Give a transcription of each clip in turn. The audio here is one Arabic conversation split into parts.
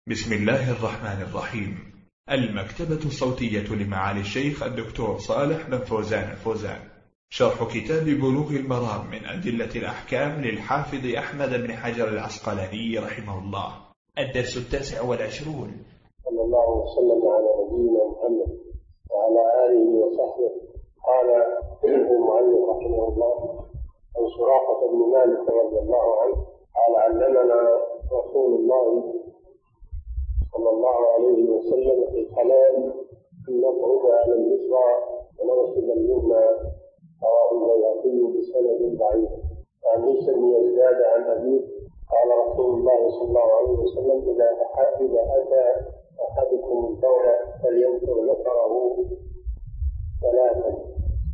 بسم الله الرحمن الرحيم. المكتبة الصوتية لمعالي الشيخ الدكتور صالح بن فوزان الفوزان، شرح كتاب بلوغ المرام من أدلة الأحكام للحافظ أحمد بن حجر العسقلاني رحمه الله. الدرس 29. صلى الله وسلم على نبينا محمد وعلى آله وصحبه. قال المؤلف رحمه الله عن سراقة بن مالك رضي الله عنه قال علمنا رسول الله صلى الله عليه وسلم في الصلاة أن نضرب على اليسرى وننصب اليمنى، رواه البيهقي بسند ضعيف. وعن موسى بن يزداد عن أبيه قال رسول الله صلى الله عليه وسلم إذا أتى أحدكم الدور فلينصر ذكره ثلاثا،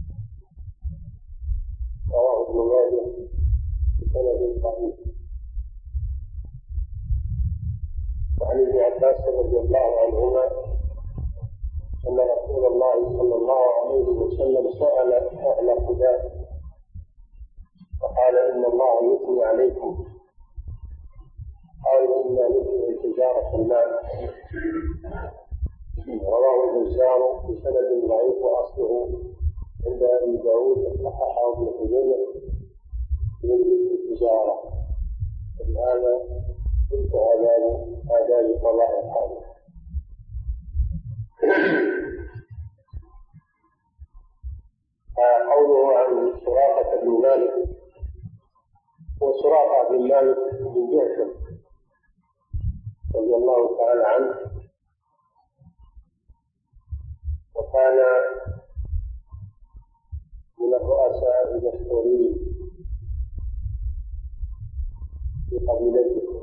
رواه ابن ماجه بسند ضعيف. وعن ابن عباس رضي الله عنهما أن رسول الله صلى الله عليه وسلم سأل أهل قباء فقال إن الله يثني عليكم، قالوا إنا نثني تجارة المال، رواه البزار بسند ضعيف وأصله عند أبي داود صححه ابن حجر من التجارة. ولهذا انتهى باب آداب قضاء الحاجة. قوله عن سراقة بن مالك، وسراقة بن مالك بن جعفر رضي الله تعالى عنه، وكان من الرؤساء المشهورين في قبيلته،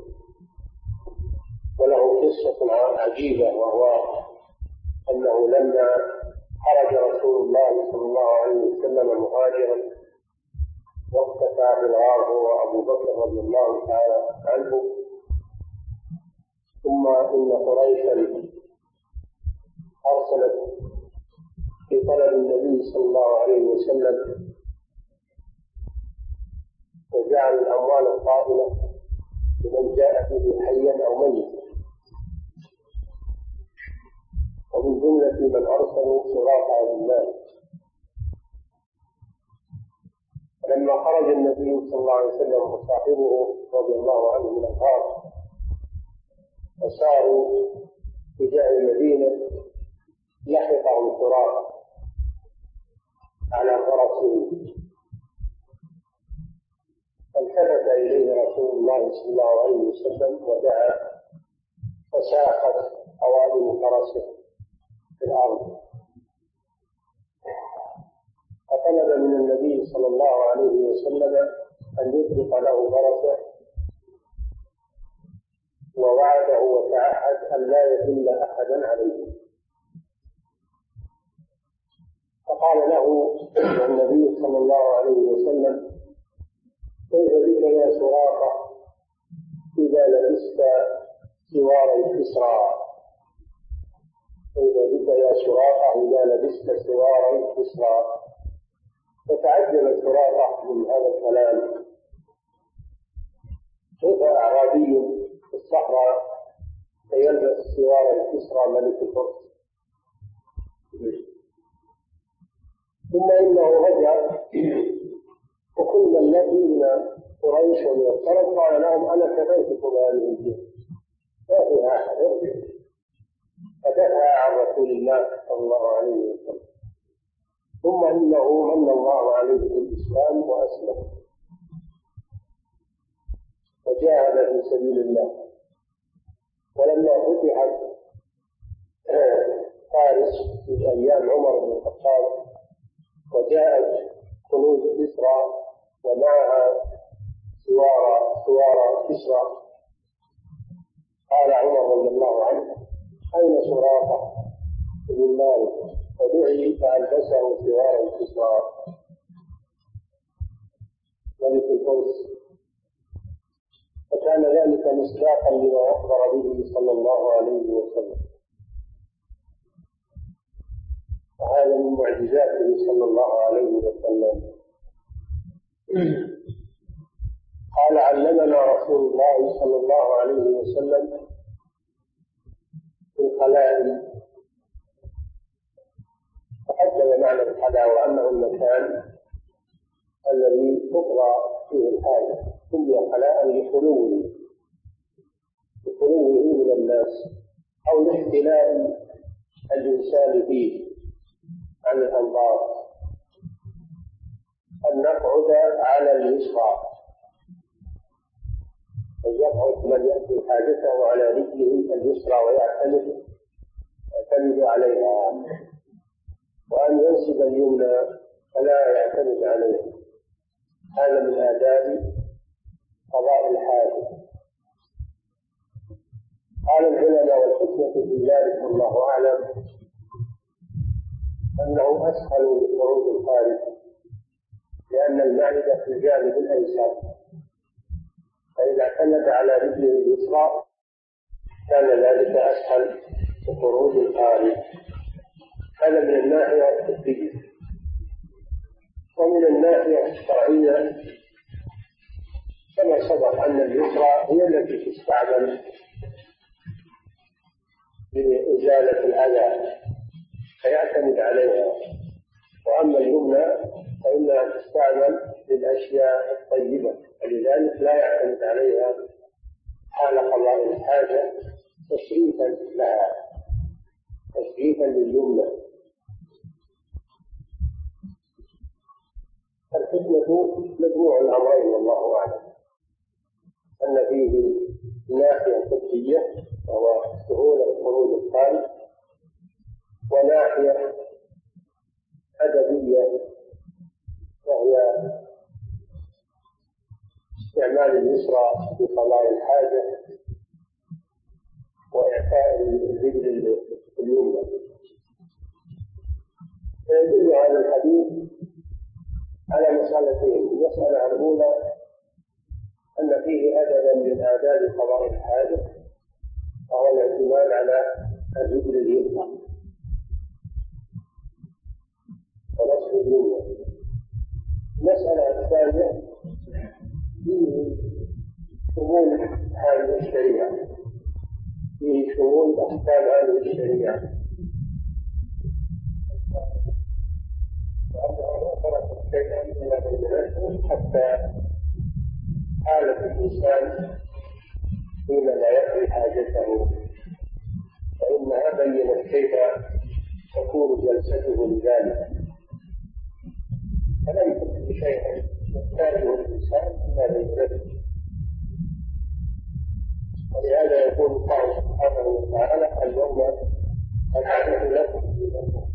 وله قصة عجيبة، وهو أنه لما خرج رسول الله صلى الله عليه وسلم مهاجرا واختفى في الغار هو وأبو بكر رضي الله تعالى عنه، ثم إن قريشا أرسلت في طلب النبي صلى الله عليه وسلم وجعل الأموال الطائلة لمن جاء به حيا أو ميتا، ومن جملة من أرسلوا سراقة بن مالك. فلما خرج النبي صلى الله عليه وسلم وصاحبه رضي الله عنه من الغار وساروا تجاه المدينة، لحقهم سراقة على فرسه، فالتفت إليه رسول الله صلى الله عليه وسلم ودعا، فساقت قوائم فرسه في الأرض، فطلب من النبي صلى الله عليه وسلم أن يطلق له فرسه، ووعده وتعهد أن لا يدل أحدا عليه. فقال له النبي صلى الله عليه وسلم كيف بك يا سراقة إذا لبست سوار الكسرى؟ كيف بك يا سراقة إذا لبست سوار الكسرى؟ فتعجب سراقة من هذا الكلام، كيف أعرابي في الصحراء فيلبس سوار الكسرى ملك الفرس؟ ثم إنه رجع وكل من يأتي من قريش ومن الطرف قال لهم أنا كفيتكم هذه الجهة ما فيها أحد، فدفع عن رسول الله صلى الله عليه وسلم. ثم إنه من الله عليه بالإسلام وأسلم وجاهد في سبيل الله. ولما فتحت فارس في أيام عمر بن الخطاب وجاءت كنوز كسرى ومعها سوار كسرى، قال عمر رضي الله عنه أين سراقة بن مالك؟ فدعي فألبسه سوار كسرى ملك الفرس، فكان ذلك مصداقا لما أخبر به صلى الله عليه وسلم، وهذا من معجزاته صلى الله عليه وسلم. قال علمنا رسول الله صلى الله عليه وسلم الخلاء. تقدم معنى الخلاء وأنه المكان الذي تقضى فيه الحاجة، سمي خلاء لخلوه من الناس أو لاختلاء الإنسان فيه عن الأنظار، أن نقعد على اليسرى، فيقعد من يأتي حاجته على رجله اليسرى ويعتمد عليها، وأن ينسب اليمنى فلا يعتمد عليها. هذا من آداب قضاء الحاجة. قال العلماء والحكمة في ذلك والله أعلم أنه أسهل لخروج الخارج، لأن المعدة في الجانب الأيسر، فإذا اعتمد على رجله اليسرى كان ذلك أسهل لخروج الخارج. هذا من الناحية الطبية. ومن الناحية الشرعية كما سبق أن اليسرى هي التي تستعمل لإزالة الأذى فيعتمد عليها، وأما اليمنى فإنها تستعمل للأشياء الطيبة، ولذلك لا يعتمد عليها حال قضاء الحاجة تشريفا لها، تشريفا لليمنى. الحكمة مجموع الأمرين والله أعلم، أن فيه ناحية طبية وهو سهولة خروج الخارج، وناحية أدبية وهي استعمال اليسرى في قضاء الحاجة وإعطاء الرجل اليمنى. فيدل هذا الحديث على مسألتين: المسألة الأولى أن فيه أدبا من آداب قضاء الحاجة، وهو الاعتماد على الرجل اليمنى ونصب اليمنى. المسألة الثانية فيه شمول هذه الشريعة، فيه شمول أحكام هذه الشريعة، وأنه ترك شيئا من المناسب حتى حالة الإنسان حين لا يقضي حاجته، فإنها بينت كيف تكون جلسته لذلك، فلم تكن شيئا يحتاجه الإنسان إلا بينته. ولهذا يقول الله سبحانه وتعالى: اليوم أكملت لكم دينكم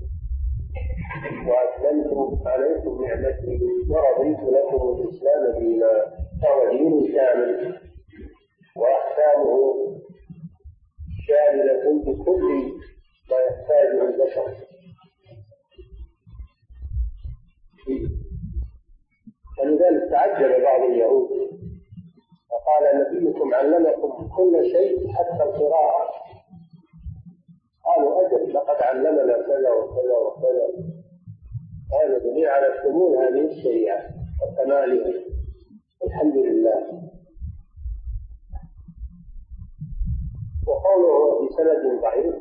وأتممت عليكم نعمتي ورضيت لكم الإسلام دينا. فهو دين كامل وأحكامه شاملة بكل ما يحتاجه البشر. ولذلك تعجب بعض اليهود فقال: نبيكم علمكم كل شيء حتى القراءة. قالوا: أجل، لقد علمنا كذا وكذا وكذا. هذا دليل على شمول هذه الشريعة وكمالها، الحمد لله. وقوله بسند ضعيف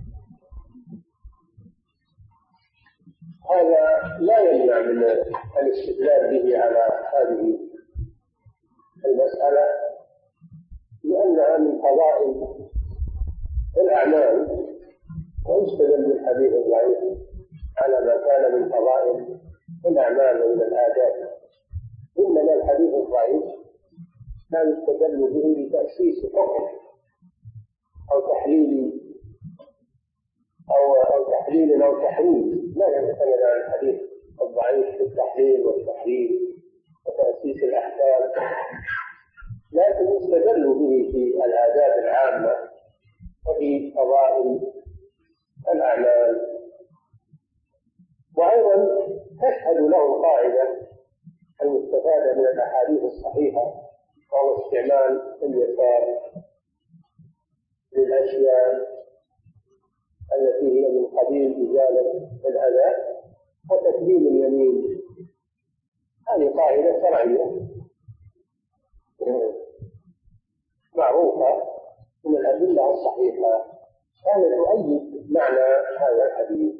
هذا لا يمنع من الاستدلال به على هذه المسألة، لأنها من فضائل الأعمال، ويستدل بالحديث الضعيف على ما كان من فضائل الأعمال ومن الآداب. إنما الحديث الضعيف لا يستدل به لتأسيس حكم أو تحليل أو تحريم، لا يعتمد على الحديث الضعيف في التحليل والتحريم وتأسيس الأحكام، لكن يستدل به في الآداب العامة وفي فضائل الأعمال. وأيضا تشهد له القاعدة المستفادة من الأحاديث الصحيحة، وهو استعمال اليسار للأشياء التي هي من قبيل إزالة الأذى وتقديم اليمين. هذه قاعدة شرعية معروفة من الأدلة الصحيحة، كانت تؤيد معنى هذا الحديث.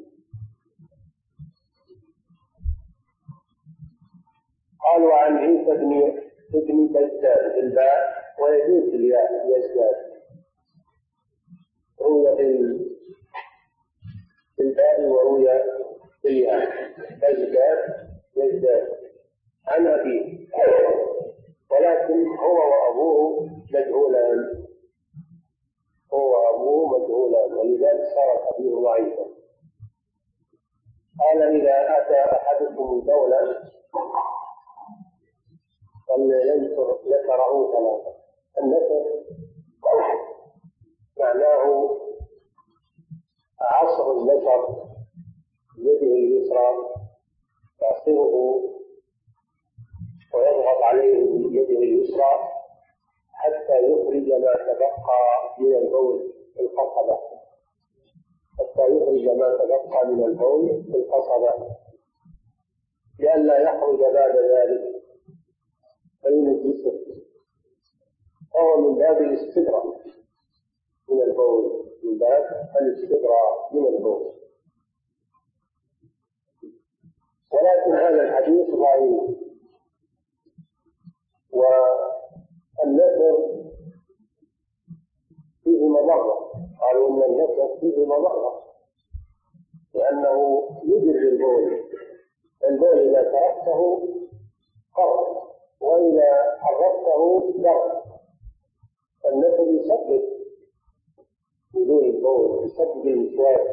قالوا عن عيسى بن بزاد بالباء ويجوز الياء يزداد، روي بالباء وروي بالياء بزاد يزداد عن أبيه، ولكن هو وأبوه مجهولان، ولذلك صار الحديث ضعيفا. قال إذا أتى أحدكم الدولة فلينثر ذكره ثلاثة. النثر معناه عصر البشر بيده اليسرى يعصره ويضغط عليه بيده اليسرى حتى يخرج ما تبقى من البول في القصبة، لئلا يخرج بعد ذلك فينجسه، فهو من باب الاستبراء من البول، ولكن هذا الحديث ضعيف. والنثر فيه مضرة، قالوا إن النثر فيه مضرة لأنه يجر البول إذا تركته قر، وإذا حركته در. النثر يسبب وجود البول، يسبب الوسواس.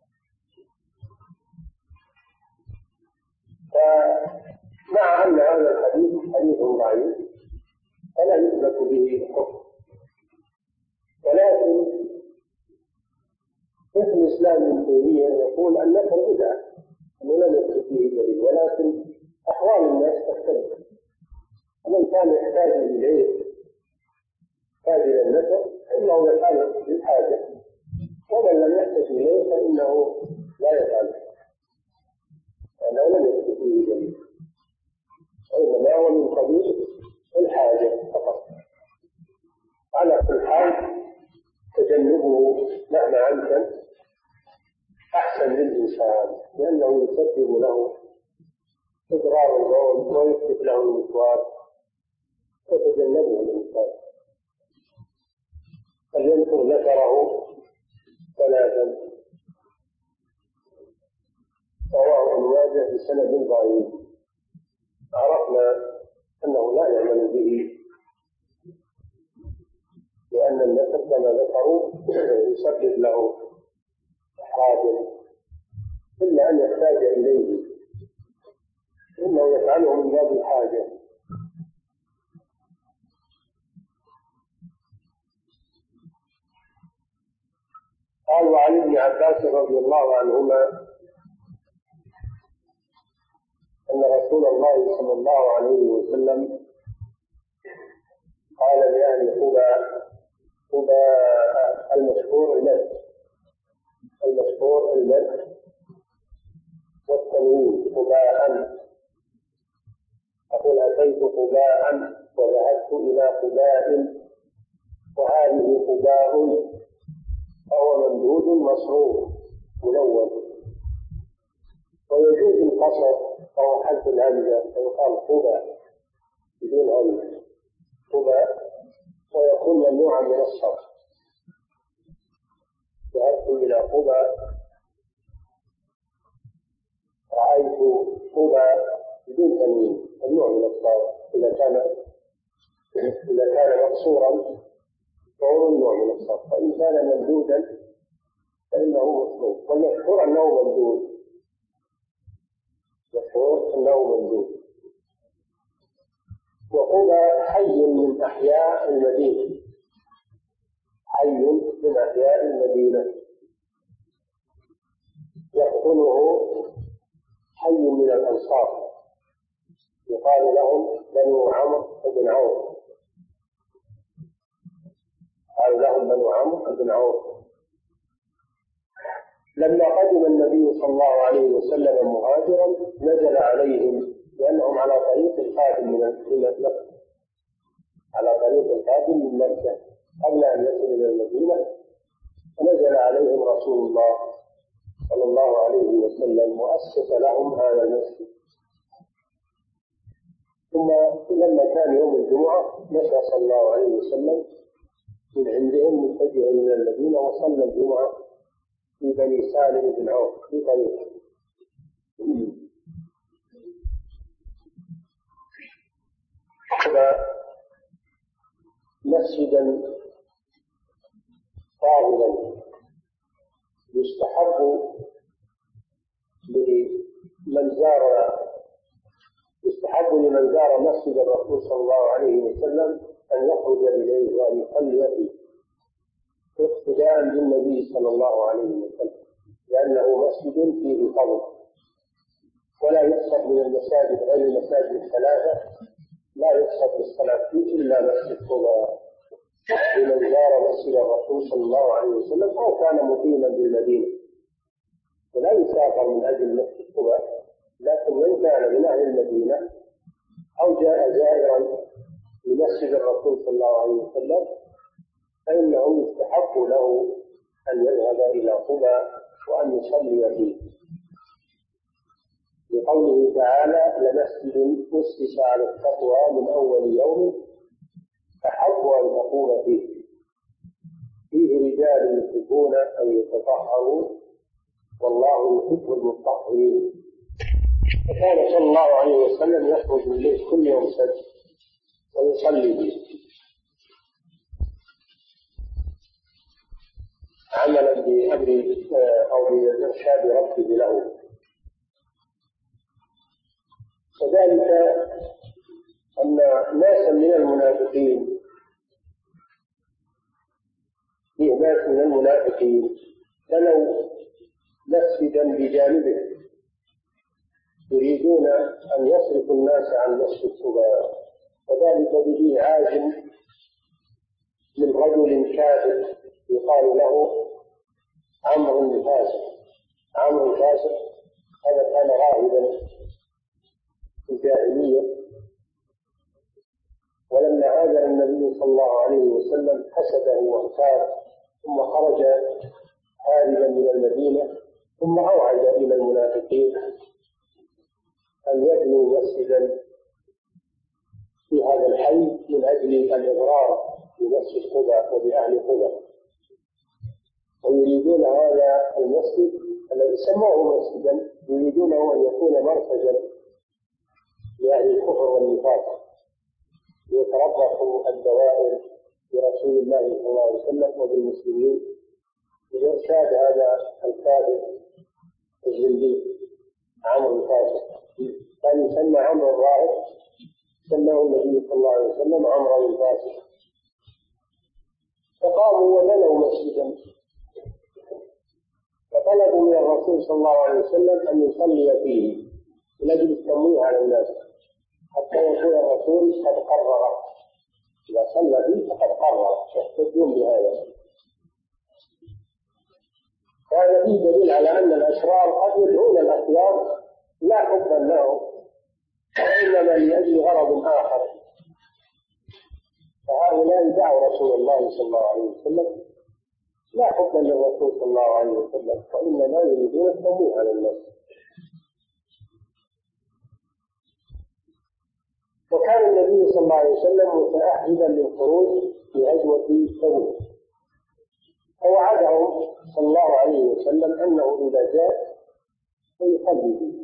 فمع أن هذا الحديث حديث ضعيف فلا يثبت به حكم، ولكن شيخ الإسلام ابن تيمية يقول النثر بدعة، أنه لم يثبت به دليل، ولكن أحوال الناس تختلف. من كان يحتاج إليه إلى النثر فإنه يفعله للحاجة، ومن لم يحتاج إليه فإنه لا يفعله، لأنه لم يثبت به دليل، وإنما هو من قبيل الحاجة فقط. على كل حال تجنبه مهما أمكن أحسن للإنسان، لأنه يسبب له إضرار البول ويثبت له الوسواس، فتجنبه الإنسان. فلينثر ذكره ثلاثا. رواه ابن ماجه بسند ضعيف. عرفنا أنه لا يعمل به، لأن النثر كما ذكروا يسبب له إحراجا، إلا أن يحتاج إليه، إنه يفعله من باب الحاجة. قال وعن ابن عباس رضي الله عنهما أن رسول الله صلى الله عليه وسلم قال لأهل قباء المشهور المد والتنوين قباء، أقول أتيت قباء وذهبت إلى قباء، وهذه قباء، فهو ممدود مصروف ملون. ويجوز القصر أو حذف الهمزة فيقال قباء بدون همزة قباء، ويكون ممنوعا من الصرف. ذهبت إلى قباء، رأيت قباء بدون تنوين ممنوع من الصرف. إذا كان مقصورا فهو ممنوع من الصرف، فإن كان ممدودا فإنه مصروف. والمشهور أنه ممدود، وقباء حي من أحياء المدينة، يقتله حي من الأنصار يقال لهم بنو عمرو بن عوف. لما قدم النبي صلى الله عليه وسلم مهاجرا نزل عليهم، لأنهم على طريق القادم من مكة قبل أن يصل إلى المدينة، فنزل عليهم رسول الله صلى الله عليه وسلم وأسس لهم هذا المسجد. ثم لما كان يوم الجمعة مشى صلى الله عليه وسلم من عندهم متجها إلى المدينة وصلى الجمعة في بني سالم بن عوف في طريقه. مسجدا طاهرا يستحب لمن زار مسجد الرسول صلى الله عليه وسلم أن يخرج إليه وأن يصلي فيه اقتداء بالنبي صلى الله عليه وسلم، لأنه مسجد فيه فضل. ولا يقصد من المساجد غير المساجد الثلاثة، لا يقصد بالصلاة فيه إلا مسجد قباء لمن زار مسجد الرسول صلى الله عليه وسلم أو كان مقيما بالمدينة، ولا يسافر من أجل مسجد قباء. لكن من كان من أهل المدينة أو جاء زائرا لمسجد الرسول صلى الله عليه وسلم فإنه يستحق له أن يذهب إلى قباء وأن يصلي فيه، لقوله تعالى: لمسجد أسس على التقوى من أول يوم أحق أن تقوم فيه رجال يحبون أن يتطهروا والله يحب المطهرين. فكان صلى الله عليه وسلم يخرج من الليل كل يوم سبت ويصلي به عملا بأمر أو بإرشاد ربه له. كذلك أن ناسا من المنافقين، فيه ناس من المنافقين بنوا مسجدا بجانبه يريدون أن يصرفوا الناس عن مسجد قباء، وذلك بإيعاج من رجل كافر يقال له عمرو بن فاسق. عمرو بن فاسق هذا كان راهبا في الجاهلية، ولما هاجر النبي صلى الله عليه وسلم حسده واغتاب، ثم خرج هاربا من المدينة، ثم أوعد إلى المنافقين أن يبنوا مسجدا في هذا الحي من أجل الإضرار بمسجد قباء وبأهل قباء، ويريدون هذا المسجد الذي سموه مسجدا يريدونه أن يكون مركزا لأهل الكفر والنفاق يتربصوا الدوائر برسول الله صلى الله عليه وسلم وبالمسلمين بإرشاد هذا الكافر الزنديق عمرو الفاسق. كان يسمى عمرو الراهب، سماه النبي صلى الله عليه وسلم عمرو الفاسق. فقاموا وبنوا مسجدا، فطلبوا من الرسول صلى الله عليه وسلم أن يصلي فيه من أجل التمويه على الناس، حتى يكون الرسول قد قرر إذا صلى فيه فقد قرر، يحتجون بهذا. وهذا فيه دليل على أن الأشرار قد يدعون الأخيار لا حبا لهم وإنما لأجل غرض آخر، فهؤلاء دعوا رسول الله صلى الله عليه وسلم لا حبا للرسول صلى الله عليه وسلم، وإنما يريدون التمويه على الناس. وكان النبي صلى الله عليه وسلم متأهبا للخروج في غزوة تبوك، فوعدهم صلى الله عليه وسلم أنه إذا جاء سيصلي به،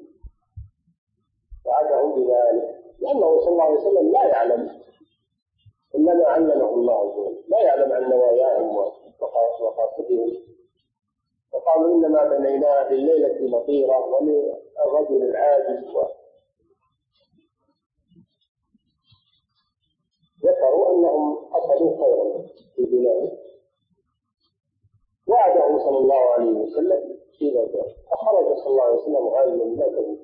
وعدهم بذلك، لأنه صلى الله عليه وسلم لا يعلم، إنما علمه الله عز وجل، لا يعلم عن نواياهم وقاصدهم. وقالوا إنما بنيناها بالليلة المطيرة وللرجل العاجز، ذكروا أنهم قصدوا خيرا في بلاد. وعده صلى الله عليه وسلم في ذلك، فخرج صلى الله عليه وسلم غازيا من تبوك.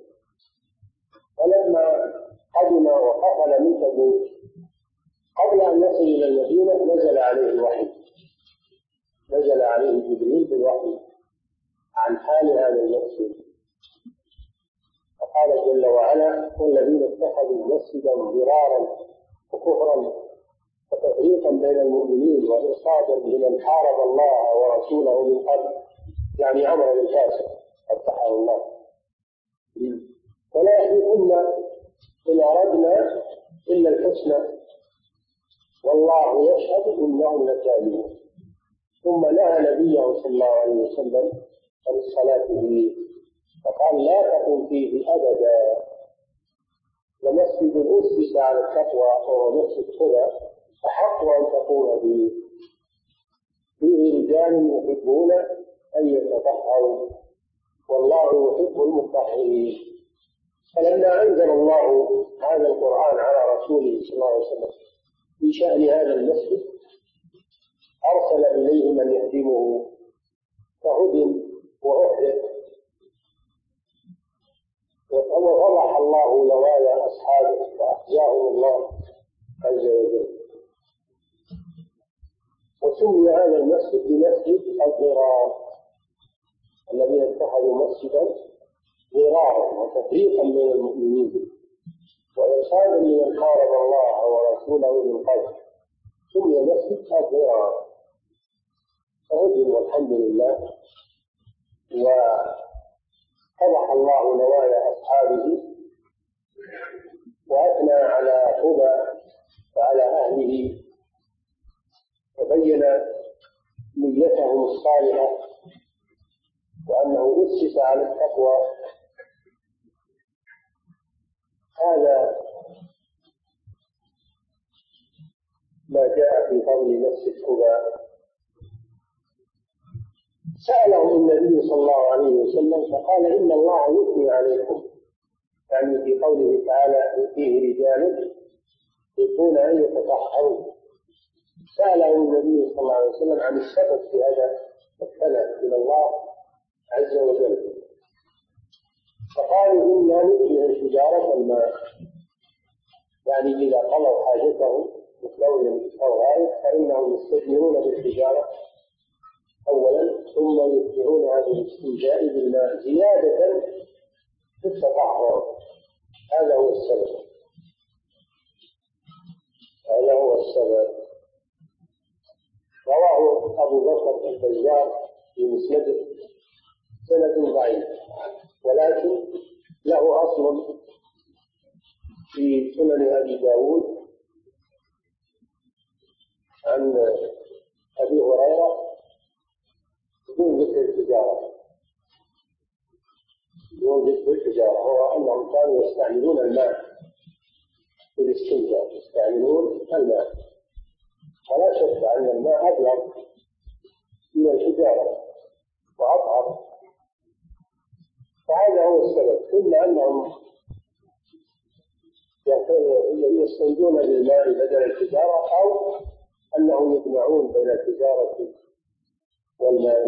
ولما قدم وقفل من تبوك قبل أن يصل إلى المدينة نزل عليه الوحي، نزل عليه جبريل بالوحي عن حال هذا المسجد، فقال جل وعلا: والذين اتخذوا مسجدا ضرارا وكفرا وتفريقا بين المؤمنين وإرصادا لمن حارب الله ورسوله من قبل يعني عمرا الفاسق قبحه الله. ولا يحلفن إن أردنا إلا الحسنى والله يشهد إنهم لكاذبون. ثم نهى نبيه صلى الله عليه وسلم عن الصلاة فيه فقال لا تقم فيه أبدا، لمسجد أسس على التقوى وهو مسجد قبى أحق أن تقوم به، فيه رجال يحبون أن يتطهروا والله يحب المطهرين. فلما أنزل الله هذا القرآن على رسوله صلى الله عليه وسلم في شأن هذا المسجد أرسل إليه من يهدمه فهدم وأحرق، وفضح الله نوايا أصحابه فأخزاهم الله عز وجل. وسمي هذا المسجد بمسجد الضرار، الذين اتخذوا مسجدا ضرارا وتفريقا بين المؤمنين وإرشادا لمن حارب الله ورسوله من قبل، سمي مسجد الضرار. فهدم والحمد لله، وفضح الله نوايا أصحابه وأثنى على قبى وعلى أهله وبين نيتهم الصالحة وأنه أسس على التقوى. هذا ما جاء في فضل مسجد قباء. سأله النبي صلى الله عليه وسلم فقال إن الله يثني عليكم، يعني في قوله تعالى فيه رجال يحبون أن يتطهروا. سأله النبي صلى الله عليه وسلم عن السبب في هذا الثناء إلى الله عز وجل، فقالوا إنا نؤتي الحجارة الماء، يعني إذا قضوا حاجتهم بثلول أو غائب فإنهم يستجمرون بالحجارة أولا ثم يتبعون هذا الاستنجاء بالماء زيادة في التطهر. هذا هو السبب، هذا هو السبب. رواه أبو بكر البزار في مسنده سند ضعيف، ولكن له أصل في سنن أبي داود عن أبي هريرة بدون ذكر التجارة، هو أنهم كانوا يستعملون الماء في الاستنجاء، يستعملون الماء، ولا شك أن الماء أبلغ من الحجارة وأطهر، فهذا هو السبب. إلا أنهم يستنجون بالماء بدل الحجارة أو أنهم يجمعون بين الحجارة والماء،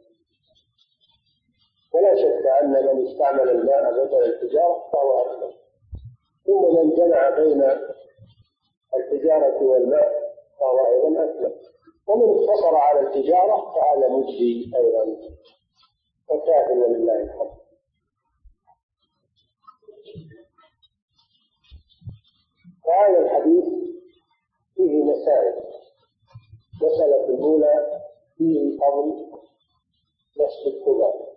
ولا شك أن من استعمل الماء بدل الحجارة فهو أفضل، ثم من جمع بين الحجارة والماء فهو أيضا أفضل، ومن اقتصر على الحجارة فهذا مجزي أيضا وكاف ولله الحمد. وهذا الحديث فيه مسائل. المسألة الأولى فيه فضل مسجد قباء،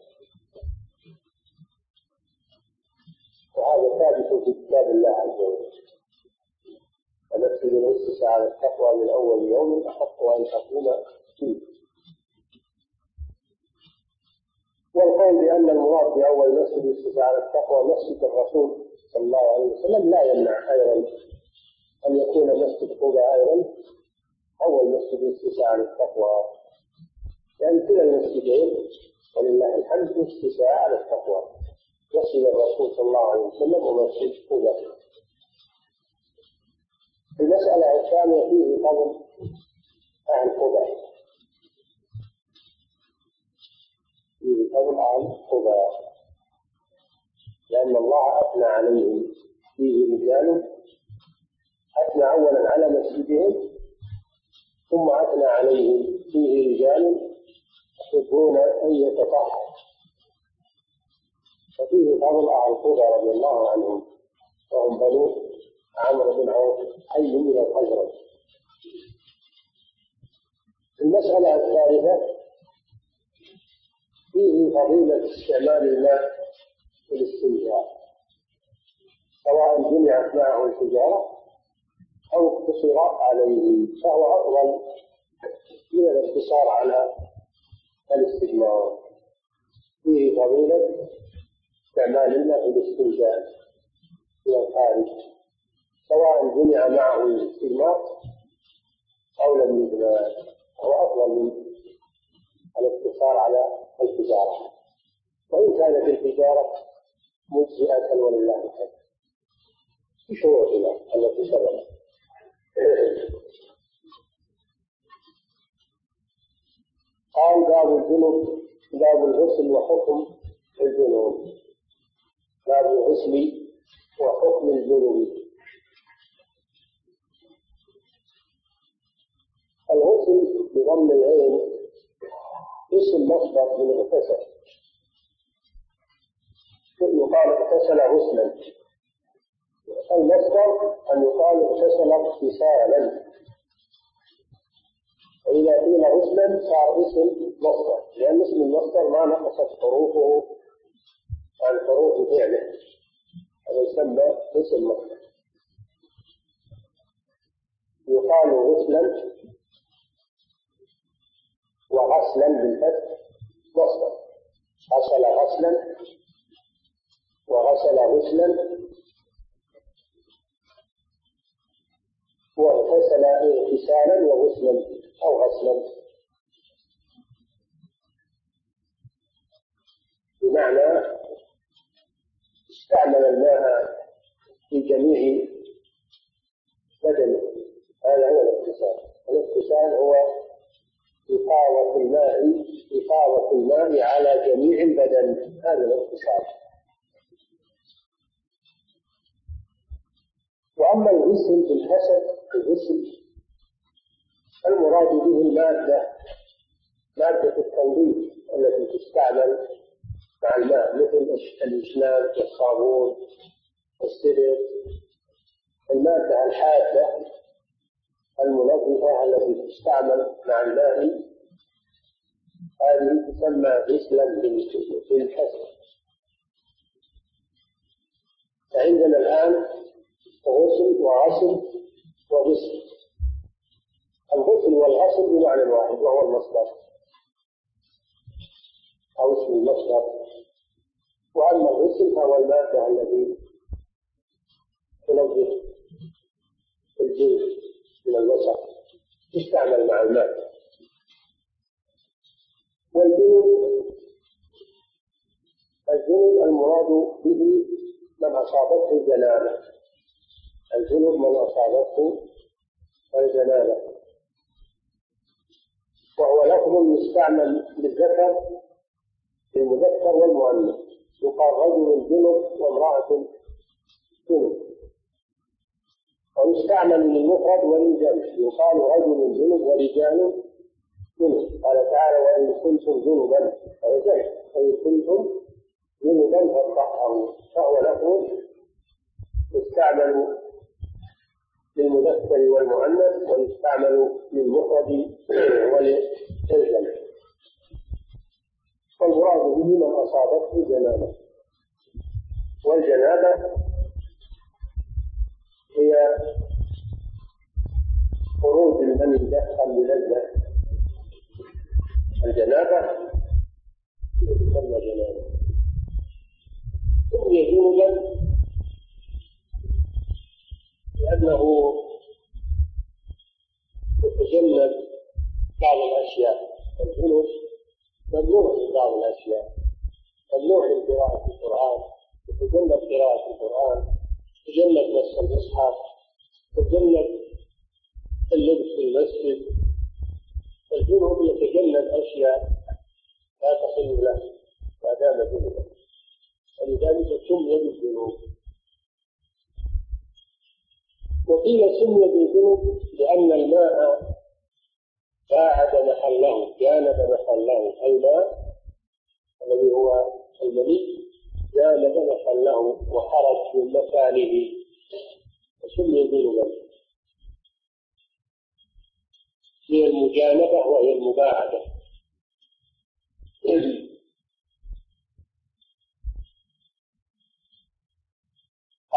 وهذا ثابت في كتاب الله عز وجل، المسجد أسس على التقوى من أول يوم أحق أن تقوم فيه. والقول بأن المراد بأول مسجد أسس على التقوى مسجد الرسول صلى الله عليه وسلم لا يمنع أيضا أن يكون مسجد قباء أيضا أول مسجد أسس على التقوى، لأن كلا المسجدين ولله الحمد أسس على التقوى، مسجد الرسول صلى الله عليه وسلم ومسجد قباء. المسألة الثانية فيه فضل أهل قباء، فيه فضل أهل قباء، لأن الله أثنى عليهم، فيه رجال أثنى أولا على مسجدهم ثم أثنى عليهم، فيه رجال يحبون أن يتطهروا، ففيه فضل أهل قباء رضي الله عنهم، وهم بنو عمرو بن عوف حي من الخزرج. المسألة الثالثة فيه فضيلة استعمال الماء في الاستنجاء، سواء جمعت معه الحجارة أو اقتصر عليه، فهو أفضل من الاقتصار على الاستجمار. فيه فضيلة استعمال الماء في الاستنجاء في الخارج، سواء جمع معه الاستجمار أو لم يجمع، هو أفضل من الاقتصار على الحجارة، وإن كانت الحجارة مجزئة ولله الحمد بشروطها التي سبقت. قال باب الجنوب، باب الغسل وحكم الجنوب، باب الغسل وحكم الجنوب. الغسل بضم العين اسم مصدر من اغتسل، يقال اغتسل غسلا، المصدر أن يقال اغتسل اغتسالا، وإذا قيل غسلا صار اسم مصدر، لأن اسم المصدر ما نقصت حروفه عن حروف فعله، هذا يسمى اسم مصدر. يقال غسلا وغسلا بالفتح مصدر، غسل غسلا وغسل غسلا واغتسل اغتسالا وغسلا أو غسلا، بمعنى استعمل الماء في جميع بدنه، هذا هو الاغتسال. الاغتسال هو إفاضة الماء على جميع البدن، هذا الاغتسال. وأما الغسل بالحسب، الغسل المراد به مادة التنظيف التي تستعمل مع الماء، مثل الإسنان والصابون والسدر. المادة الحادة المنظفة التي تستعمل مع الماء هذه تسمى غسلا بالحسب. فعندنا الآن غسل وغسل وغسل. الغسل والغسل بمعنى واحد، وهو المصدر أو اسم المصدر. وأما الغسل فهو المادة التي تنظف الجلد من الوسخ تستعمل مع الماء. والجنوب المراد به من أصابته الجنابة، الجنوب من أصابته الجنابة، وهو لفظ يستعمل للذكر للمذكر والمؤنث، يقال رجل جنب وامرأة جنب، ويستعمل للمفرد وللجمع، يقال رجل جنب ورجال جنب. قال تعالى وإن كنتم جنبا، فهو جمع، وإن كنتم جنبا فاطهروا، فهو لفظ يستعمل للمذكر والمؤنث ويستعمل للمفرد وللجمع. والمراد به من أصابته جنابة. والجنابة هي خروج المني دفقا بلذة، الجنابة تسمى جنابة. سمي جنبا لأنه يتجنب بعض الأشياء، الجنوب ممنوع من بعض الأشياء، ممنوع من قراءة القرآن، يتجنب قراءة القرآن، يتجنب مس المصحف، يتجنب اللبس في المسجد. الجنوب يتجنب أشياء لا تصل له ما دام جنوبا، ولذلك سمي بالجنوب. وقيل سمي بالجنوب لأن الماء باعد محله، جانب محله، الماء الذي هو المني جانب محله وخرج من مكانه، فسمي جنوبا. هي المجانبة وهي المباعدة.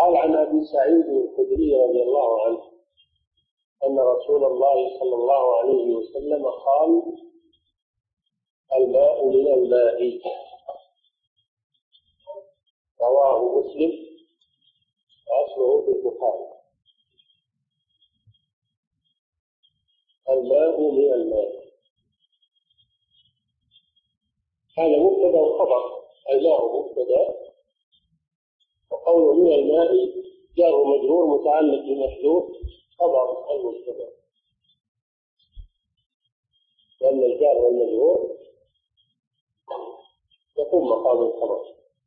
قال عن أبي سعيد الخدري رضي الله عنه أن رسول الله صلى الله عليه وسلم قال: الماء من الماء. رواه مسلم وأصله في البخاري. الماء من الماء، هذا مبتدأ وخبر. الماء مبتدأ، وقوله من الماء جار ومجرور متعلق بمحذوف خبر المبتدأ، لأن الجار والمجرور يقوم مقام الخبر.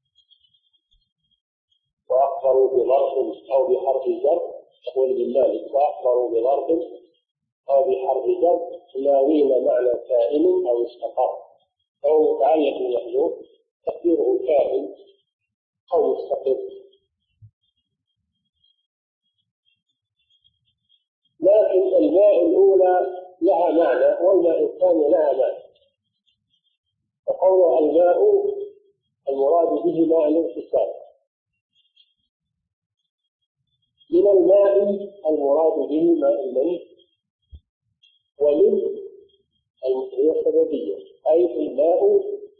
وأخبروا بظرف أو بحرف جر، يقول بالله وأخبروا بظرف أو بحرف جر ناوين معنى كائن أو استقر، أو متعلق بمحذوف تقديره كائن أو مستقر. لكن الماء الأولى لها معنى والماء الثاني لها معنى. وقول الماء المراد به ماء الانفصال، من الماء المراد به ماء المني، ومن هي سببية، أي الماء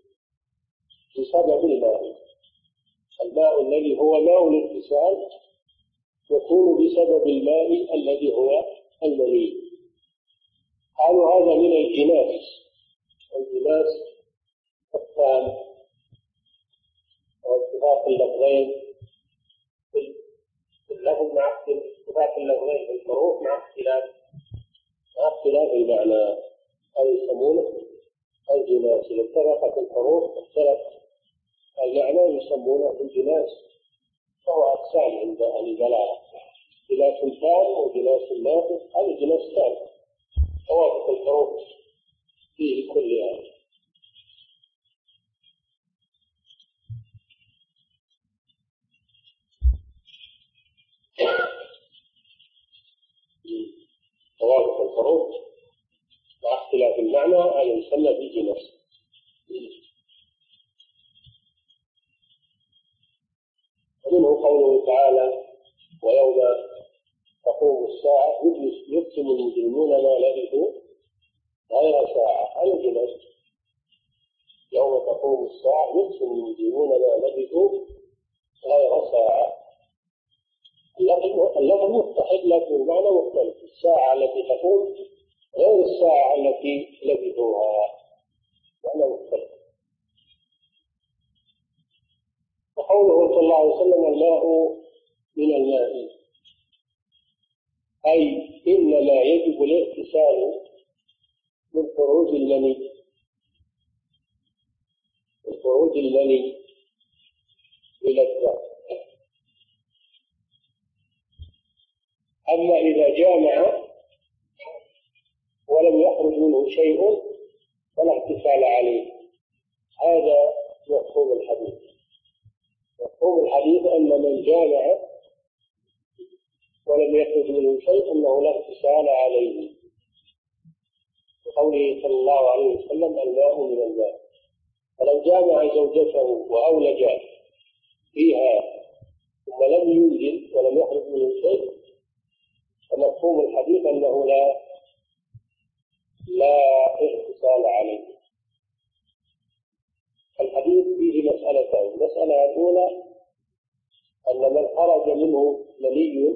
بسبب الماء. الماء الذي هو ماء الانفصال يكون بسبب الماء الذي هو المني. قالوا هذا من الجناس، الجناس التام واتفاق اللفظين في اللفظ مع اتفاق اللفظين في الحروف مع اختلاف المعنى، هذا يسمونه الجناس. إذا اتفقت الحروف واختلف المعنى يسمونه الجناس، فهو أقسام عند أهل البلاغة: جناس تام وجناس ناقص. هذا جناس تام توافق الحروف فيه كلها. توافق الحروف مع اختلاف المعنى هذا يسمى بالجناس. ومنه قوله تعالى: ويوم تقوم الساعة يقسم المجرمون ما لبثوا غير ساعة. هذا جناس. يوم تقوم الساعة يقسم المجرمون ما لبثوا غير ساعة. اللفظ متحد لكن المعنى مختلف. الساعة التي تقوم غير الساعة التي لبثوها، معنى مختلف. وقوله صلى الله عليه وسلم: الماء من الماء، أي إنما يجب الاغتسال من خروج المني، إلى الذات. أما إذا جامع ولم يخرج منه شيء فلا اغتسال عليه. هذا مفهوم الحديث. مفهوم الحديث أن من جامع ولم يخرج منه شيء أنه لا اغتسال عليه، بقوله صلى الله عليه وسلم: الماء من الماء. فلو جامع زوجته وأولج فيها ثم لم ينزل ولم يخرج منه شيء، فمفهوم الحديث أنه لا اغتسال عليه. الحديث فيه مسألتين: المسألة الأولى أن من خرج منه مني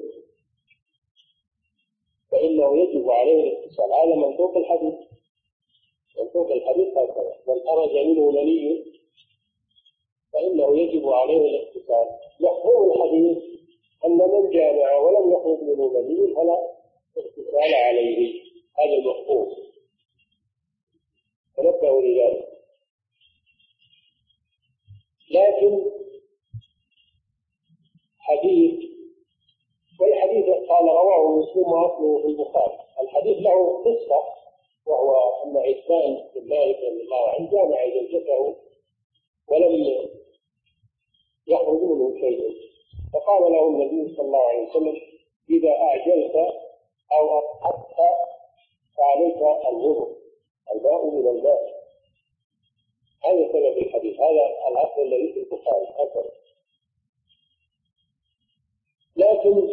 فإنه يجب عليه الاغتسال. هذا منطوق الحديث. منطوق الحديث هكذا: من خرج منه مني فإنه يجب عليه الاغتسال. مفهوم الحديث أن من جامع ولم يخرج منه مني فلا اغتسال عليه. هذا المفهوم، تنبهوا لذلك. لكن والحديث قال رواه مسلم وأصله في البخاري. الحديث له قصة، وهو أن عثمان بن مالك رضي الله عنه جامع زوجته ولم يخرج منه شيء، فقال له النبي صلى الله عليه وسلم: إذا أعجلت أو أبطأت فعليك الوضوء، الماء من الماء. هذا سبب الحديث، هذا الأصل الذي في البخاري. لكن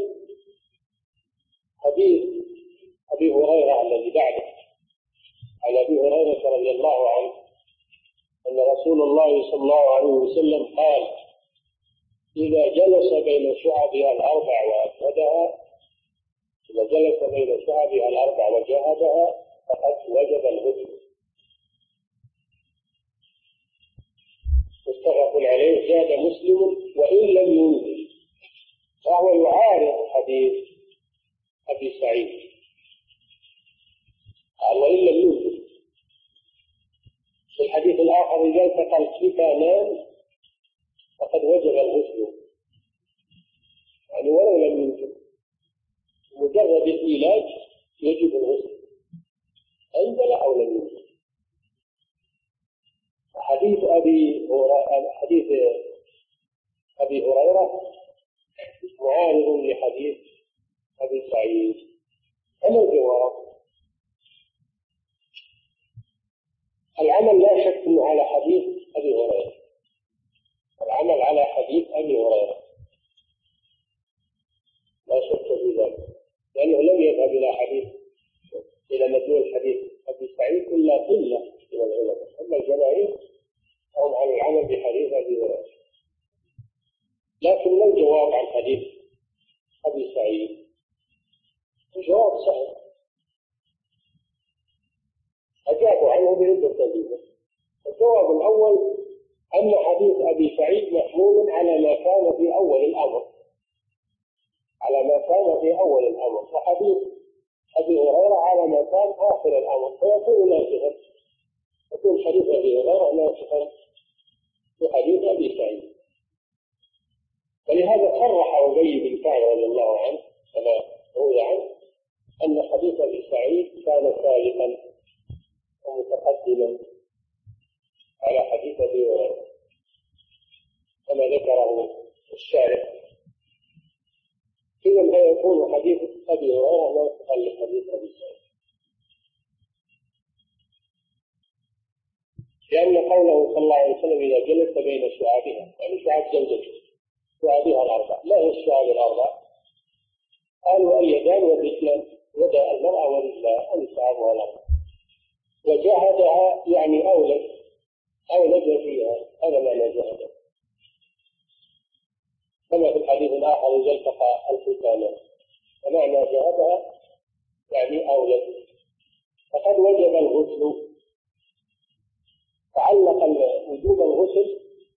حديث أبي هريرة الذي بعده عن أبي هريرة رضي الله عنه أن رسول الله صلى الله عليه وسلم قال: إذا جلس بين شعبها الأربع وأجهدها فقد وجب الغسل. متفق عليه. زاد مسلم: وإن لم ينزل، وهو يعارض حديث أبي سعيد قال: وإن لم ينزل. في الحديث الآخر: إذا التقى الختانان فقد وجب الغسل، يعني ولو لم ينزل، مجرد العلاج يجب الغسل أنزل أو لم ينزل. حديث أبي هريرة معارض لحديث أبي سعيد. أما الجواب: العمل لا شك على حديث أبي هريرة، العمل على حديث أبي هريرة لا شك في ذلك، لأنه لم يذهب إلى مدلول حديث أبي سعيد إلا قلة من العلماء، أما الجماهير هم على العمل بحديث أبي هريرة. لكن ما الجواب عن حديث أبي سعيد؟ الجواب سهل، أجابوا عنه بعدة أدلة. الجواب الأول: أن حديث أبي سعيد محمول على ما كان في أول الأمر، وحديث أبي هريرة على ما كان آخر الأمر، فيكون ناسخا، يكون حديث أبي هريرة ناسخا بحديث أبي سعيد. ولهذا صرح أبي بن كعب رضي الله عنه كما روي عنه أن حديث أبي سعيد كان سابقا ومتقدما على حديث أبي هريرة كما ذكره الشارح. إذن يكون حديث أبي هريرة ناسخا لحديث أبي سعيد، لأن قوله صلى الله عليه وسلم: إذا جلس بين شعابها، يعني شعاب زوجته، شعابها الأربع، لا هي الشعاب الأربع، قالوا اليدان والرجلان، يد المرأة والرجلان شعابها الأربع، وجهدها يعني أولج فيها، هذا معنى جهدها، كما في الحديث الآخر: إذا التقى الختانان، فمعنى جهدها يعني أولج، فقد وجب الغسل. تعلق وجوب الغسل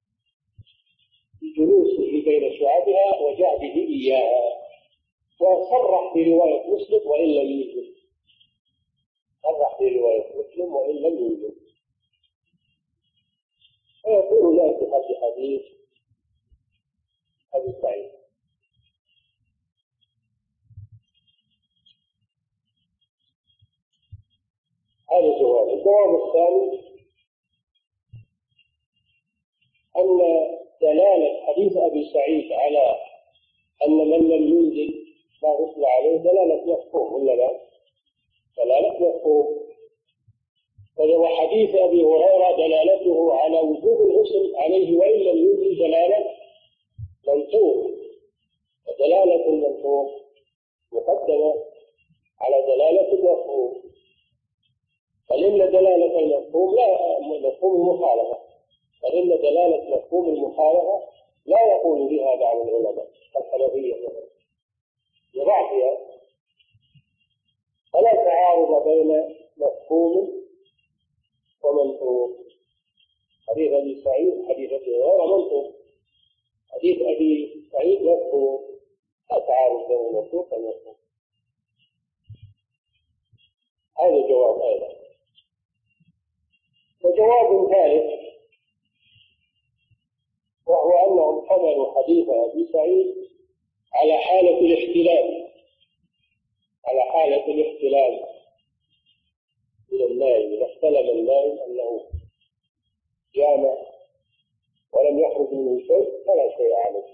بجلوسه بين شعبها وجهده إياها، وصرح في رواية مسلم: وإن لم ينزل، صرح في رواية مسلم: وإن لم ينزل، فيكون ناسخا بحديث أبي سعيد. هذا جواب. الجواب الثاني: أن دلالة حديث أبي سعيد على أن من لم ينزل لا غسل عليه دلالة مفهوم، ولا لا؟ دلالة مفهوم. وحديث أبي هريرة دلالته على وجوب الغسل عليه وإن لم ينزل دلالة منطوق، ودلالة المنطوق مقدمة على دلالة المفهوم، فإن دلالة المفهوم لا مفهوم المخالفة، فإن دلالة مفهوم المخالفة لا يقول بها بعض العلماء الحنفية لضعفها، فلا تعارض بين مفهوم ومنطوق. حديث أبي سعيد حديث أبي هريرة منطوق، حديث أبي سعيد مفهوم، لا تعارض بين المنطوق والمفهوم. هذا جواب أيضا. وجواب ثالث، وهو أنهم حملوا حديث أبي سعيد على حالة الاحتلال، من النائم، إذا احتلم النائم أنه جامع ولم يخرج منه شيء فلا شيء عليه.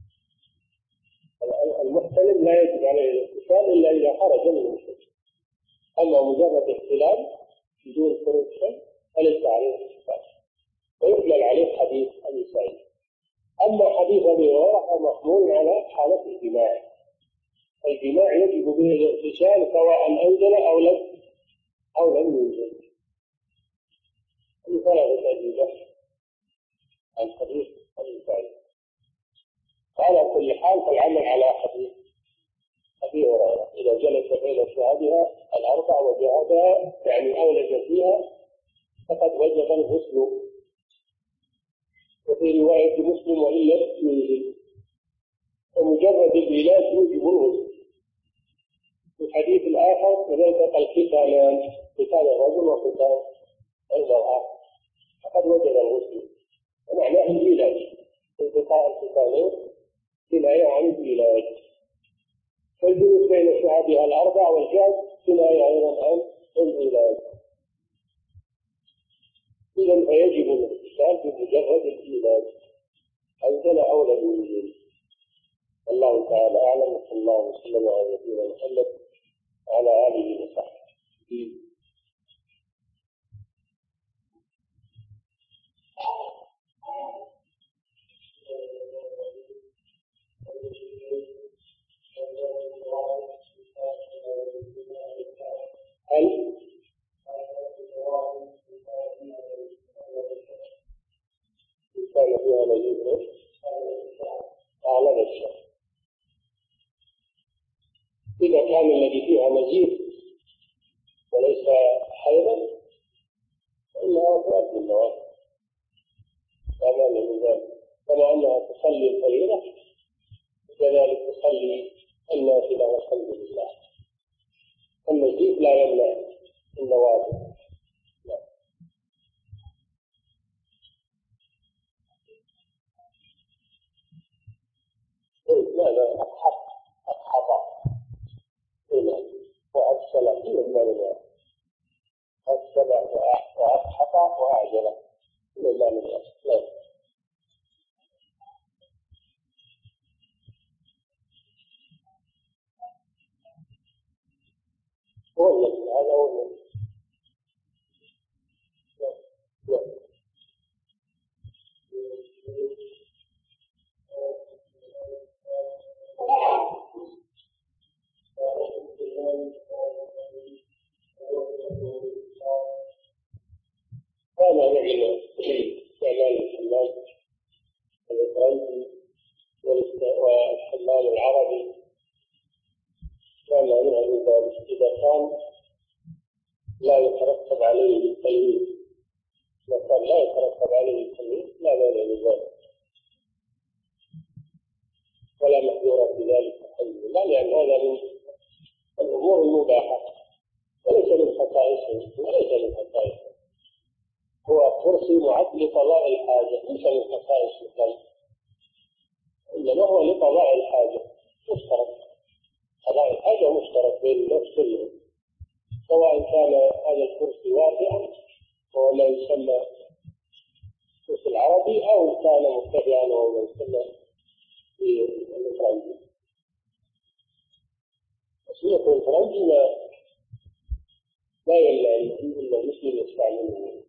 المحتلم لا يجب عليه الاغتسال إلا إذا خرج منه شيء، أما مجرد احتلال بدون خروج شيء فليس عليه اغتسال، ويحمل عليه حديث أبي سعيد. أما حديث أبي هريرة فمحمول على حالة الجماع، الجماع يجب به الاغتسال سواء أنزل أو لم ينزل. ثلاثة أجوبة عن حديث الفعل. على كل حال فالعمل على حديث أبي هريرة إذا جلس بين شهادها الأربع وجهدها يعني أولج فيها فقد وجب الغسل. وفي رواية مسلم وإن لم ينزل ومجرد العلاج يوجب الغسل. في الحديث الآخر كذلك الختانان ختان الرجل وختان المرأة فقد وجب الغسل ومعناه العلاج. التقاء الختانين كناية عن العلاج. فالجلوس بين شعابها الأربع والجهد كناية أيضا عن العلاج. إذن فيجب الاغتسال بمجرد العلاج أنزل أو لم ينزل. الله تعالى أعلم وصلى الله وسلم على نبينا محمد وعلى آله وصحبه. هل كان فيها مزيد أعلى الشيء؟ إذا كان الذي فيها مزيد وليس حيضا فإنها تؤدي النوافل كما من ذلك، كما أنها تصلي الفريضة وكذلك تصلي النافلة والحمد لله. المزيد لا يمنع النوافل. ماذا أحط وأبسل فيه المال أبسل وأحط وأعجل إلا من الأسلام. هذا هو هذا نعلم استعمال الحمام الفرنسي والحمام العربي كان نعلم ذلك إذا كان لا يترتب عليه التلويث. إذا كان لا يترتب عليه التلويث لا مانع من ذلك ولا محظورة في ذلك الحمد لله، لأن هذا من الأمور المباحة وليس من خصائصه. هو كرسي معد لقضاء الحاجة ليس من خصائص الكلب، إنما هو لقضاء الحاجة مشترك. قضاء الحاجة مشترك بين الناس كلهم، سواء كان هذا الكرسي واسعا وهو ما يسمى الكرسي العربي أو كان مرتفعا وهو ما يسمى في الفرنسي. تصنيفه الفرنسي لا يمنع إلا المسلم يستعمله.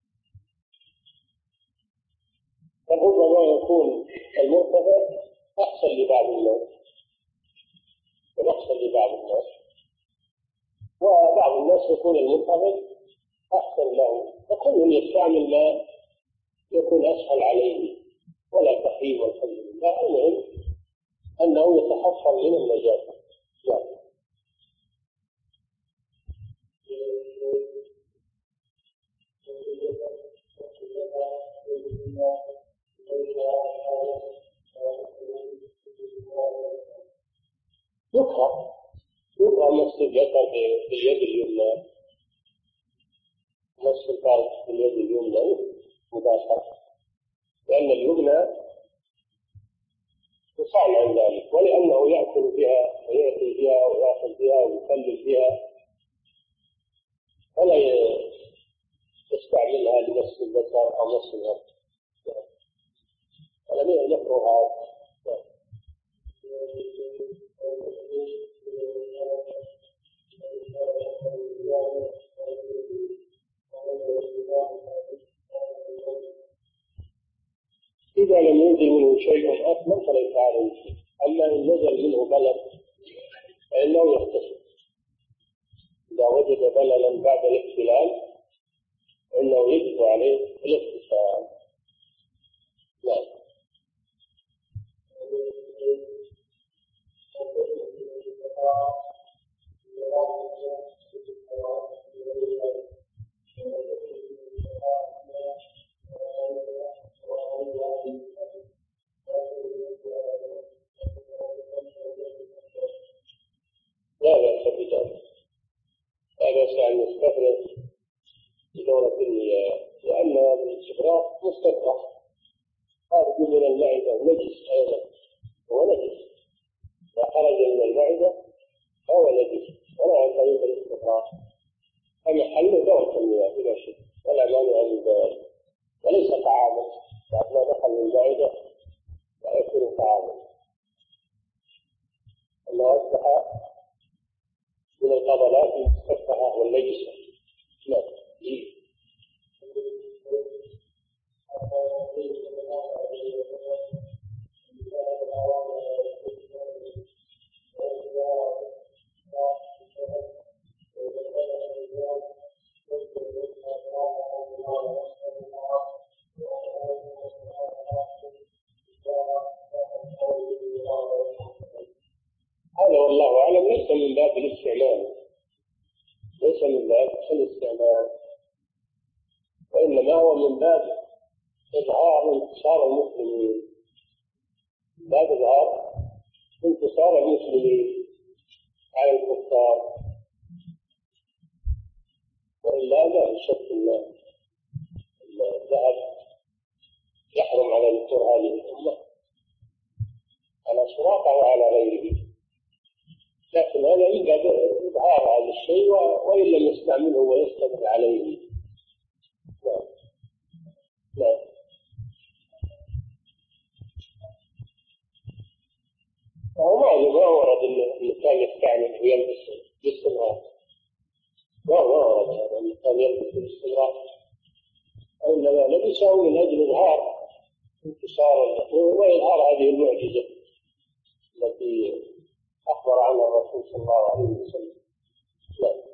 فربما يكون المرتفع أحسن لبعض الناس وبعض الناس يكون المرتفع أحسن له، فكل يستعمل ما يكون أسهل عليه ولا تحريم والحمد لله. المهم أنه يتحصل من النجاسة. يقرأ مس الذكر باليد اليمنى، مس الفرج باليد اليمنى مباشرة، لأن اليمنى تصان عن ذلك، ولأنه يأكل بها ويأكل بها ويأكل بها ويخلل بها ولا يستعملها لمس الذكر أو مس الفرج. ولم يكرهها. إذا لم ينزل منه شيء أصلا فليس عليه شيء، أما إن نزل منه بلد فإنه يغتسل إذا وجد بللا بعد الاحتلال، فإنه يجب عليه الاغتسال. نعم. لا بأس بذلك، لا بأس أن يستفرغ بدورة المياه، لأن هذا الاستفراغ مستفرغ خارج من المعدة ونجس أيضا، هو نجس، إذا خرج من المعدة فهو نجس ولا ينبغي الاستفراغ، فمحله دورة المياه بلا شك ولا مانع من ذلك، وليس طعاما بعد ما دخل من المعدة لا يكون طعاما، أنه أصبح من الفضلات المستفرغة والنجسة. لا. هذا والله أعلم ليس من باب الاستعمال، ليس من باب الاستعمال، وإنما هو من باب إظهار انتصار المسلمين، باب إظهار انتصار المسلمين على الكفار، وإلا لا شك أن الذهب يحرم على دكتور هذه الأمة على سراقة وعلى غيره، لكن هذا من باب إظهار هذا الشيء وإن لم يستعمله ويستمر عليه. لا. هو ما ورد أن كان يستعمل ويلبس باستمرار، ما ورد هذا أن كان يلبس باستمرار، إنما لبسه من أجل إظهار انتصار وإظهار هذه المعجزة التي أخبر عنها الرسول صلى الله عليه وسلم. لا.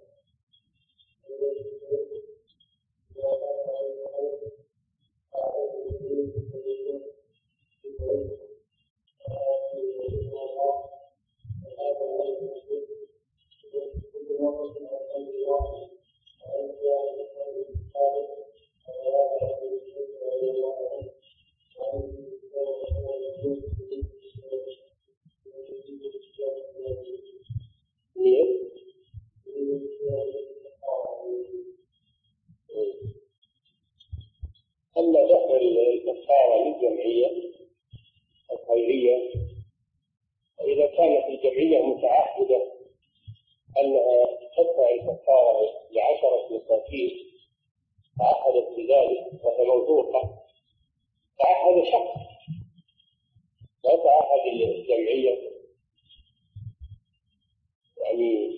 أما دفع الكفارة للجمعية الخيرية، إذا كانت الجمعية متعهدة أنها تدفع الكفارة ل10 مساكين، تعهدت بذلك وهي موثوقة، تعهد شخص لا تعهد الجمعية، يعني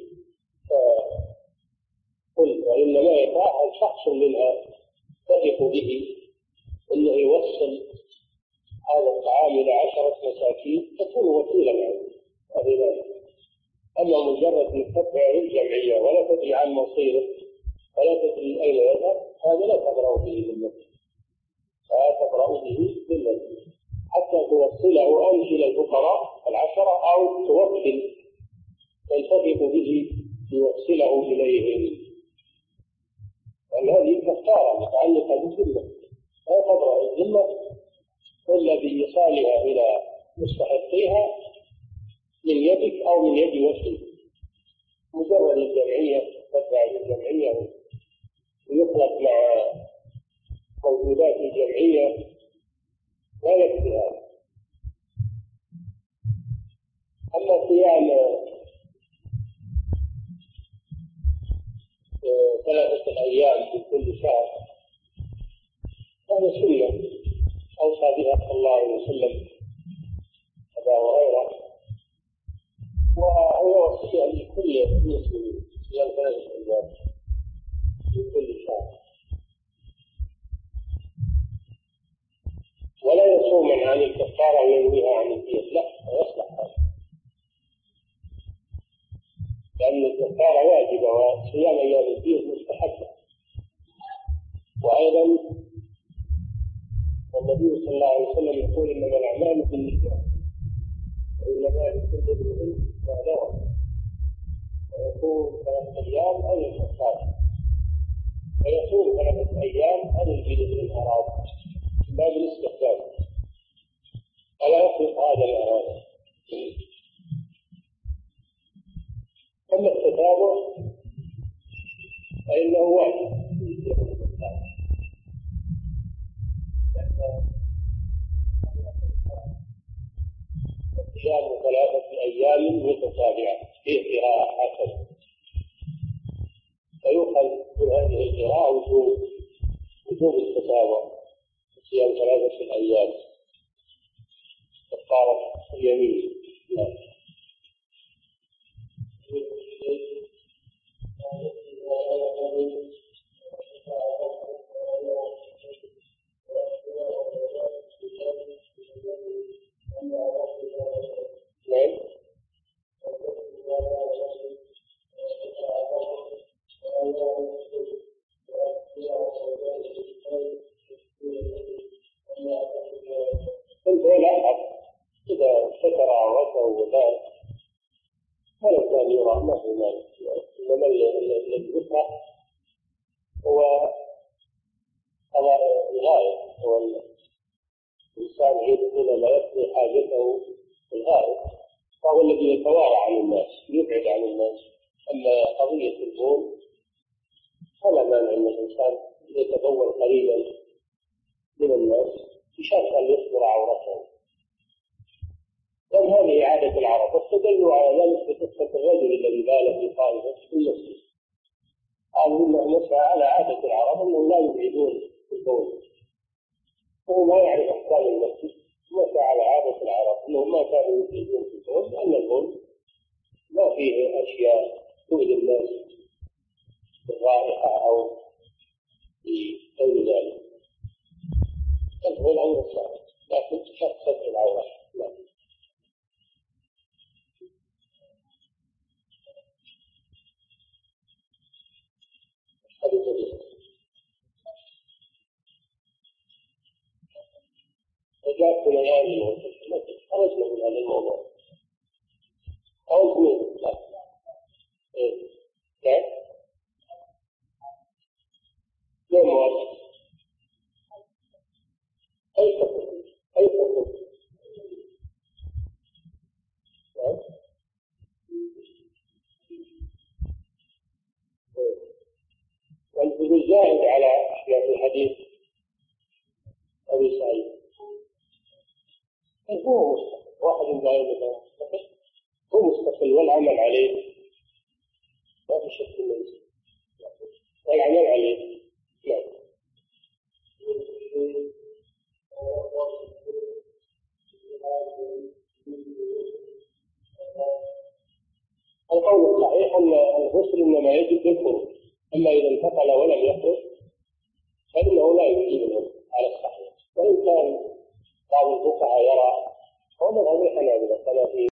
وإنما يتعهد شخص منها تثق به أنه يوصل هذا الطعام إلى 10 مساكين، تكون وكيلا عنه. أما مجرد أن تتبع الجمعية ولا تدري عن مصيره ولا تدري أين يذهب، هذا لا تبرأ به بالمسجد، لا تبرأ به بالمسجد حتى توصله أو إلى الفقراء 10 أو توكل تلتفت به ليوصله إليهم، لأن هذه كفارة متعلقة بالذمة، لا تبرأ الذمة إلا بإيصالها إلى مستحقيها من يدك أو من يد وكيل. مجرد الجمعية تتبع للجمعية ويخلط مع موجودات الجمعية لا يكفي هذا. أما صيام 3 أيام في كل شهر هذا سنة أوصى بها صلى الله عليه وسلم أبا هريرة، وهو وصية لكل مسلم صيام 3 أيام في كل شهر، ولا يصوم عن الكفارة وينويها عن الدين، لا يصلح هذا. صيام أيام البيض مستحبة. وأيضا النبي صلى الله عليه وسلم يقول إنما الأعمال بالنيات وإنما لكل امرئ ما نوى، ويكون 3 أيام عن الفساد، ويصوم 3 أيام عن البيض والحرام من باب الاستحباب، ولا يخلق هذا الأعمال. أما التتابع فإنه واجب صيام 3 أيام متتابعة فيه قراءة حسنة، فيؤخذ من هذه القراءة وجوب التتابع صيام 3 أيام كفارة اليمين. إذا ستر عورته وبال فلا كان يرى ما في ذلك، إنما الذكر هو الغاية، هو الإنسان حين لا يقضي حاجته في الغاية فهو الذي يتوارى عن الناس يبعد عن الناس. أما قضية البول فلا مانع أن الإنسان يتبول قليلا من الناس بشرط أن يصبر عورته، لأن هذه عادة العرب. واستدلوا على ذلك بقصة الرجل الذي بال في طائفة في المسجد، قالوا إنه مسعى على عادة العرب أنهم لا يبعدون البول، وهو ما يعرف أحكام المسجد، مسعى على عادة العرب أنهم ما كانوا يبعدون في البول، لأن البول ما فيه أشياء تؤذي الناس بالرائحة أو بغير ذلك. هو الأمر الصحيح، لكن شرط ستر العورة. رجعت ليالي المسجد خرجنا من هذا الموضوع أو اثنين. لا يوم واحد أي تقول والزاهد على أحياء الحديث أبي سعيد هو مستقل، واحد من ذلك هو مستقل والعمل عليه ما في شك منه، والعمل عليه لا. القول الصحيح أن الغسل إنما يجب بالخروج، أما إذا انتقل ولم يخرج فإنه لا يجب الغسل على الصحيح. وإن كان بعض الفقهاء يرى قولا أو الحنابلة كما في